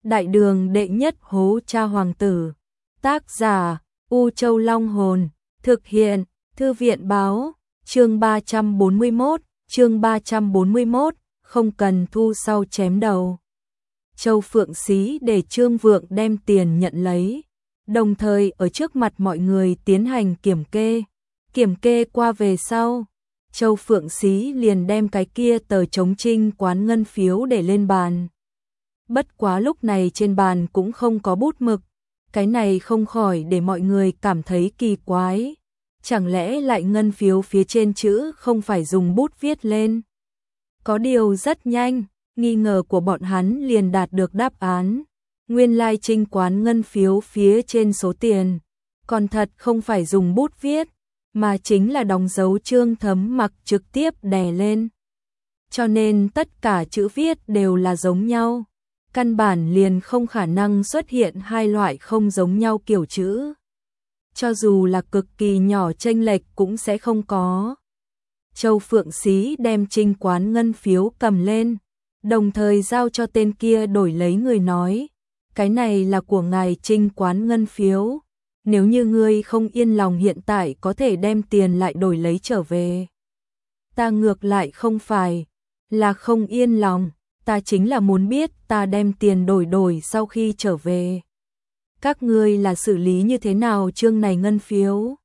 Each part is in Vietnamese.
Đại đường đệ nhất hố cha hoàng tử. Tác giả U Châu Long Hồn. Thực hiện Thư viện Báo. Chương 341, không cần thu sau chém đầu. Châu Phượng Xí để Trương Vượng đem tiền nhận lấy, đồng thời ở trước mặt mọi người tiến hành kiểm kê. Kiểm kê qua về sau, Châu Phượng Xí liền đem cái kia tờ chống trinh quán ngân phiếu để lên bàn. Bất quá lúc này trên bàn cũng không có bút mực, cái này không khỏi để mọi người cảm thấy kỳ quái. Chẳng lẽ lại ngân phiếu phía trên chữ không phải dùng bút viết lên? Có điều rất nhanh, nghi ngờ của bọn hắn liền đạt được đáp án. Nguyên lai trinh quán ngân phiếu phía trên số tiền, còn thật không phải dùng bút viết, mà chính là đóng dấu Trương Thấm Mặc trực tiếp đè lên. Cho nên tất cả chữ viết đều là giống nhau. Căn bản liền không khả năng xuất hiện hai loại không giống nhau kiểu chữ. Cho dù là cực kỳ nhỏ chênh lệch cũng sẽ không có. Châu Phượng Xí đem trinh quán ngân phiếu cầm lên, đồng thời giao cho tên kia đổi lấy, người nói, cái này là của ngài trinh quán ngân phiếu, nếu như ngươi không yên lòng hiện tại có thể đem tiền lại đổi lấy trở về. Ta ngược lại không phải là không yên lòng, ta chính là muốn biết ta đem tiền đổi sau khi trở về, các ngươi là xử lý như thế nào chương này ngân phiếu.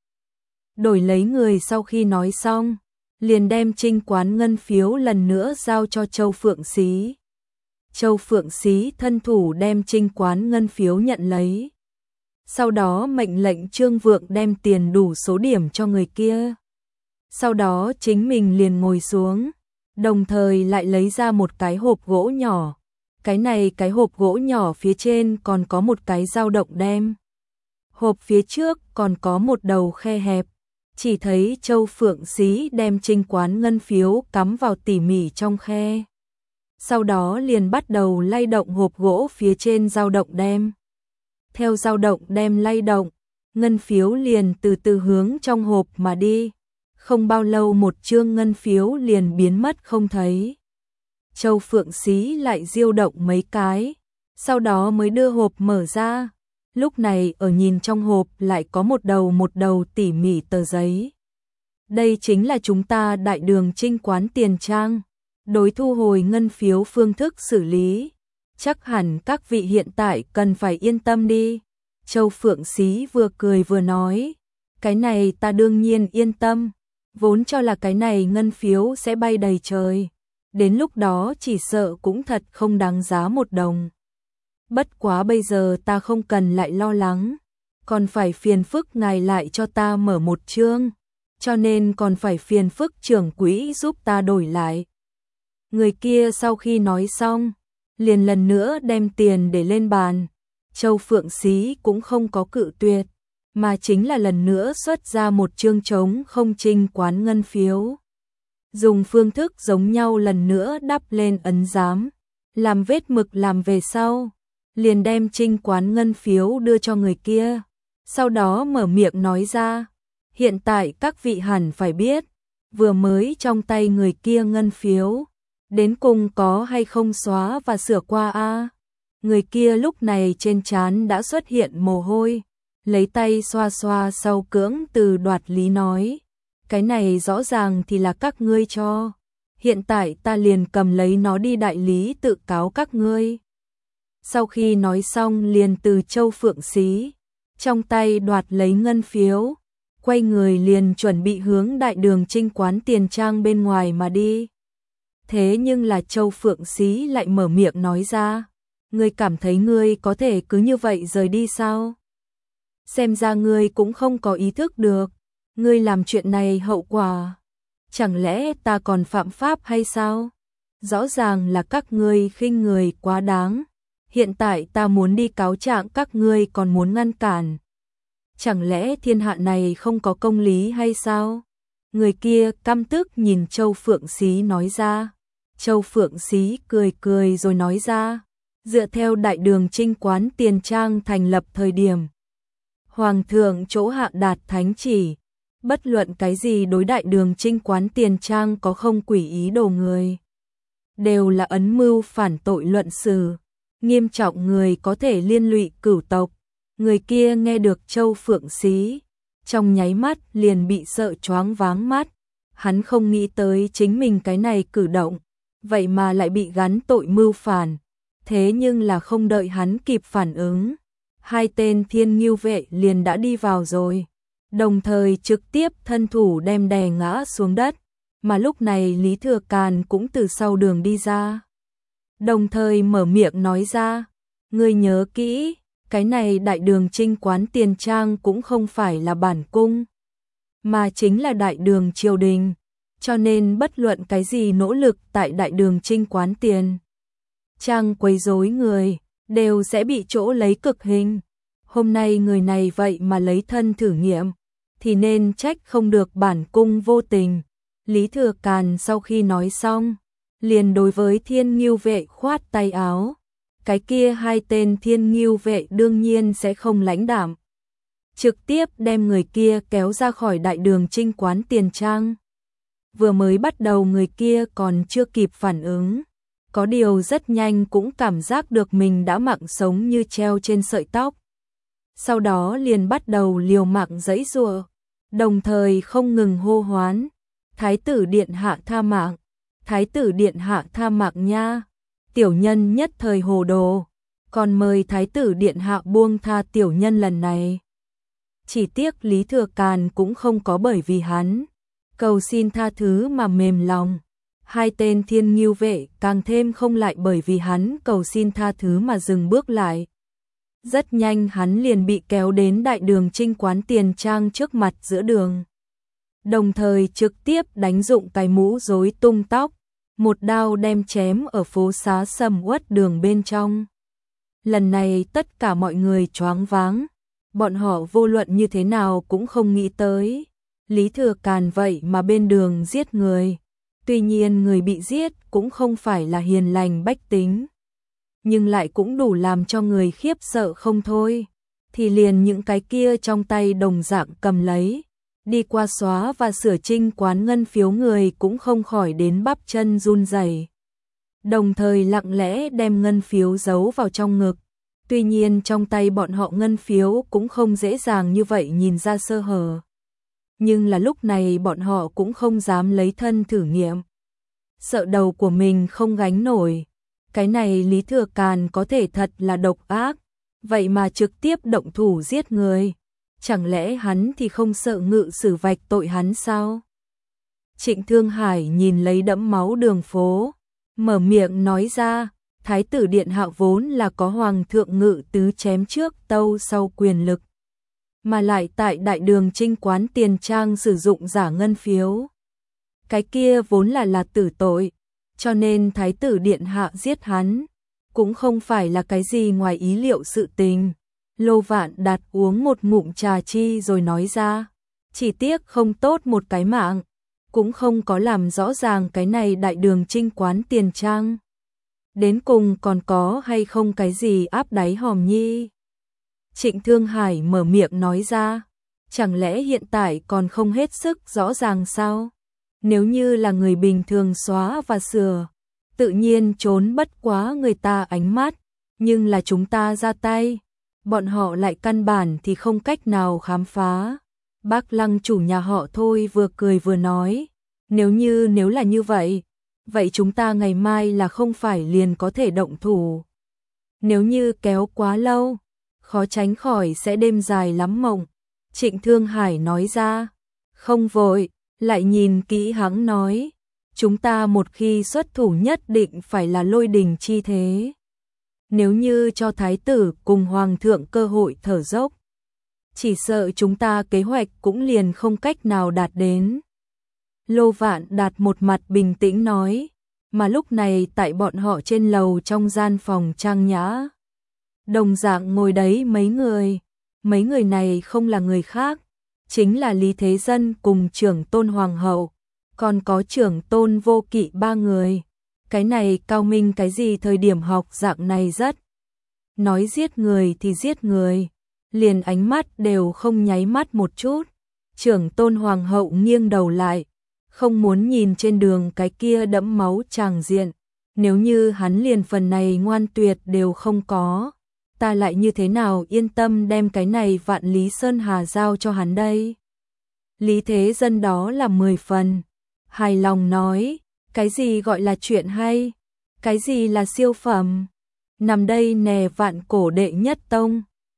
Đổi lấy người sau khi nói xong, liền đem trinh quán ngân phiếu lần nữa giao cho Châu Phượng Xí. Châu Phượng Xí thân thủ đem trinh quán ngân phiếu nhận lấy. Sau đó mệnh lệnh Trương Vượng đem tiền đủ số điểm cho người kia. Sau đó chính mình liền ngồi xuống, đồng thời lại lấy ra một cái hộp gỗ nhỏ. Cái này cái hộp gỗ nhỏ phía trên còn có một cái dao động đem. Hộp phía trước còn có một đầu khe hẹp. Chỉ thấy Châu Phượng Xí đem trinh quán ngân phiếu cắm vào tỉ mỉ trong khe. Sau đó liền bắt đầu lay động hộp gỗ phía trên dao động đem. Theo dao động đem lay động, ngân phiếu liền từ từ hướng trong hộp mà đi. Không bao lâu một chương ngân phiếu liền biến mất không thấy. Châu Phượng Xí lại diêu động mấy cái, sau đó mới đưa hộp mở ra. Lúc này ở nhìn trong hộp lại có một đầu tỉ mỉ tờ giấy. Đây chính là chúng ta đại đường trinh quán tiền trang, đối thu hồi ngân phiếu phương thức xử lý. Chắc hẳn các vị hiện tại cần phải yên tâm đi. Châu Phượng Xí vừa cười vừa nói, cái này ta đương nhiên yên tâm, vốn cho là cái này ngân phiếu sẽ bay đầy trời. Đến lúc đó chỉ sợ cũng thật không đáng giá một đồng. Bất quá bây giờ ta không cần lại lo lắng, còn phải phiền phức ngài lại cho ta mở một chương, cho nên còn phải phiền phức trưởng quỹ giúp ta đổi lại. Người kia sau khi nói xong, liền lần nữa đem tiền để lên bàn. Châu Phượng Xí cũng không có cự tuyệt, mà chính là lần nữa xuất ra một chương trống không trinh quán ngân phiếu. Dùng phương thức giống nhau lần nữa đắp lên ấn giám, làm vết mực làm về sau, liền đem trinh quán ngân phiếu đưa cho người kia. Sau đó mở miệng nói ra, hiện tại các vị hẳn phải biết, vừa mới trong tay người kia ngân phiếu, đến cùng có hay không xóa và sửa qua a? Người kia lúc này trên trán đã xuất hiện mồ hôi, lấy tay xoa xoa sau cưỡng từ đoạt lý nói, cái này rõ ràng thì là các ngươi cho, hiện tại ta liền cầm lấy nó đi đại lý tự cáo các ngươi. Sau khi nói xong liền từ Châu Phượng Xí trong tay đoạt lấy ngân phiếu, quay người liền chuẩn bị hướng đại đường trinh quán tiền trang bên ngoài mà đi. Thế nhưng là Châu Phượng Xí lại mở miệng nói ra, ngươi cảm thấy ngươi có thể cứ như vậy rời đi sao? Xem ra ngươi cũng không có ý thức được, ngươi làm chuyện này hậu quả. Chẳng lẽ ta còn phạm pháp hay sao? Rõ ràng là các ngươi khinh người quá đáng. Hiện tại ta muốn đi cáo trạng các ngươi còn muốn ngăn cản. Chẳng lẽ thiên hạ này không có công lý hay sao? Người kia căm tức nhìn Châu Phượng Xí nói ra. Châu Phượng Xí cười cười rồi nói ra, dựa theo đại đường trinh quán tiền trang thành lập thời điểm, Hoàng thượng chỗ hạ đạt thánh chỉ, bất luận cái gì đối đại đường trinh quán tiền trang có không quỷ ý đồ người, đều là ấn mưu phản tội luận xử. nghiêm trọng người có thể liên lụy cửu tộc. Người kia nghe được Châu Phượng Xí, trong nháy mắt liền bị sợ choáng váng mắt. Hắn không nghĩ tới chính mình cái này cử động, vậy mà lại bị gắn tội mưu phản. Thế nhưng là không đợi hắn kịp phản ứng, hai tên Thiên Ngưu vệ liền đã đi vào rồi, đồng thời trực tiếp thân thủ đem đè ngã xuống đất. Mà lúc này Lý Thừa Càn cũng từ sau đường đi ra, đồng thời mở miệng nói ra, ngươi nhớ kỹ, cái này Đại Đường Trinh quán tiền trang cũng không phải là bản cung, mà chính là Đại Đường triều đình, cho nên bất luận cái gì nỗ lực tại Đại Đường Trinh quán tiền trang quấy rối người, đều sẽ bị chỗ lấy cực hình. Hôm nay người này vậy mà lấy thân thử nghiệm, thì nên trách không được bản cung vô tình. Lý Thừa Càn sau khi nói xong, liền đối với Thiên Ngưu vệ khoát tay áo. Cái kia hai tên Thiên Ngưu vệ đương nhiên sẽ không lãnh đạm, trực tiếp đem người kia kéo ra khỏi Đại Đường Trinh quán tiền trang. Vừa mới bắt đầu người kia còn chưa kịp phản ứng, có điều rất nhanh cũng cảm giác được mình đã mạng sống như treo trên sợi tóc. Sau đó liền bắt đầu liều mạng giãy giụa, đồng thời không ngừng hô hoán, Thái tử điện hạ tha mạng, Thái tử điện hạ tha mạng nha. Tiểu nhân nhất thời hồ đồ, còn mời Thái tử điện hạ buông tha tiểu nhân lần này. Chỉ tiếc Lý Thừa Càn cũng không có bởi vì hắn cầu xin tha thứ mà mềm lòng. Hai tên Thiên Ngưu vệ càng thêm không lại bởi vì hắn cầu xin tha thứ mà dừng bước lại. Rất nhanh hắn liền bị kéo đến Đại Đường Trinh quán tiền trang trước mặt giữa đường, đồng thời trực tiếp đánh dụng cái mũ rối tung tóc, một đao đem chém ở phố xá sầm uất đường bên trong. Lần này tất cả mọi người choáng váng, bọn họ vô luận như thế nào cũng không nghĩ tới, Lý Thừa Càn vậy mà bên đường giết người. Tuy nhiên người bị giết cũng không phải là hiền lành bách tính, nhưng lại cũng đủ làm cho người khiếp sợ không thôi. Thì liền những cái kia trong tay đồng dạng cầm lấy, đi qua xóa và sửa trinh quán ngân phiếu người cũng không khỏi đến bắp chân run rẩy, đồng thời lặng lẽ đem ngân phiếu giấu vào trong ngực. Tuy nhiên trong tay bọn họ ngân phiếu cũng không dễ dàng như vậy nhìn ra sơ hở, nhưng là lúc này bọn họ cũng không dám lấy thân thử nghiệm, sợ đầu của mình không gánh nổi. Cái này Lý Thừa Càn có thể thật là độc ác, vậy mà trực tiếp động thủ giết người. Chẳng lẽ hắn thì không sợ ngự sử vạch tội hắn sao? Trịnh Thương Hải nhìn lấy đẫm máu đường phố, mở miệng nói ra, Thái tử điện hạ vốn là có hoàng thượng ngự tứ chém trước tâu sau quyền lực, mà lại tại Đại Đường Trinh quán tiền trang sử dụng giả ngân phiếu. Cái kia vốn là tử tội, cho nên Thái tử điện hạ giết hắn cũng không phải là cái gì ngoài ý liệu sự tình. Lô Vạn Đạt uống một ngụm trà chi rồi nói ra, chỉ tiếc không tốt một cái mạng, cũng không có làm rõ ràng cái này Đại Đường Trinh quán tiền trang đến cùng còn có hay không cái gì áp đáy hòm nhi. Trịnh Thương Hải mở miệng nói ra, chẳng lẽ hiện tại còn không hết sức rõ ràng sao? Nếu như là người bình thường xóa và sửa, tự nhiên trốn bất quá người ta ánh mắt, nhưng là chúng ta ra tay, bọn họ lại căn bản thì không cách nào khám phá. Bác Lăng chủ nhà họ Thôi vừa cười vừa nói, nếu là như vậy, vậy chúng ta ngày mai là không phải liền có thể động thủ. Nếu như kéo quá lâu, khó tránh khỏi sẽ đêm dài lắm mộng. Trịnh Thương Hải nói ra, không vội, lại nhìn kỹ hắn nói, chúng ta một khi xuất thủ nhất định phải là lôi đình chi thế. Nếu như cho thái tử cùng hoàng thượng cơ hội thở dốc, chỉ sợ chúng ta kế hoạch cũng liền không cách nào đạt đến. Lô Vạn Đạt một mặt bình tĩnh nói, mà lúc này tại bọn họ trên lầu trong gian phòng trang nhã, đồng dạng ngồi đấy mấy người này không là người khác, chính là Lý Thế Dân cùng trưởng tôn hoàng hậu, còn có trưởng tôn Vô Kỵ ba người. Cái này cao minh cái gì, thời điểm học dạng này rất nói giết người thì giết người, liền ánh mắt đều không nháy mắt một chút. Trưởng tôn hoàng hậu nghiêng đầu lại, không muốn nhìn trên đường cái kia đẫm máu tràng diện, nếu như hắn liền phần này ngoan tuyệt đều không có, ta lại như thế nào yên tâm đem cái này Vạn Lý Sơn Hà giao cho hắn đây. Lý Thế Dân đó là 10 phần, hài lòng nói, cái gì gọi là chuyện hay, cái gì là siêu phẩm, nằm đây nè vạn cổ đệ nhất tông.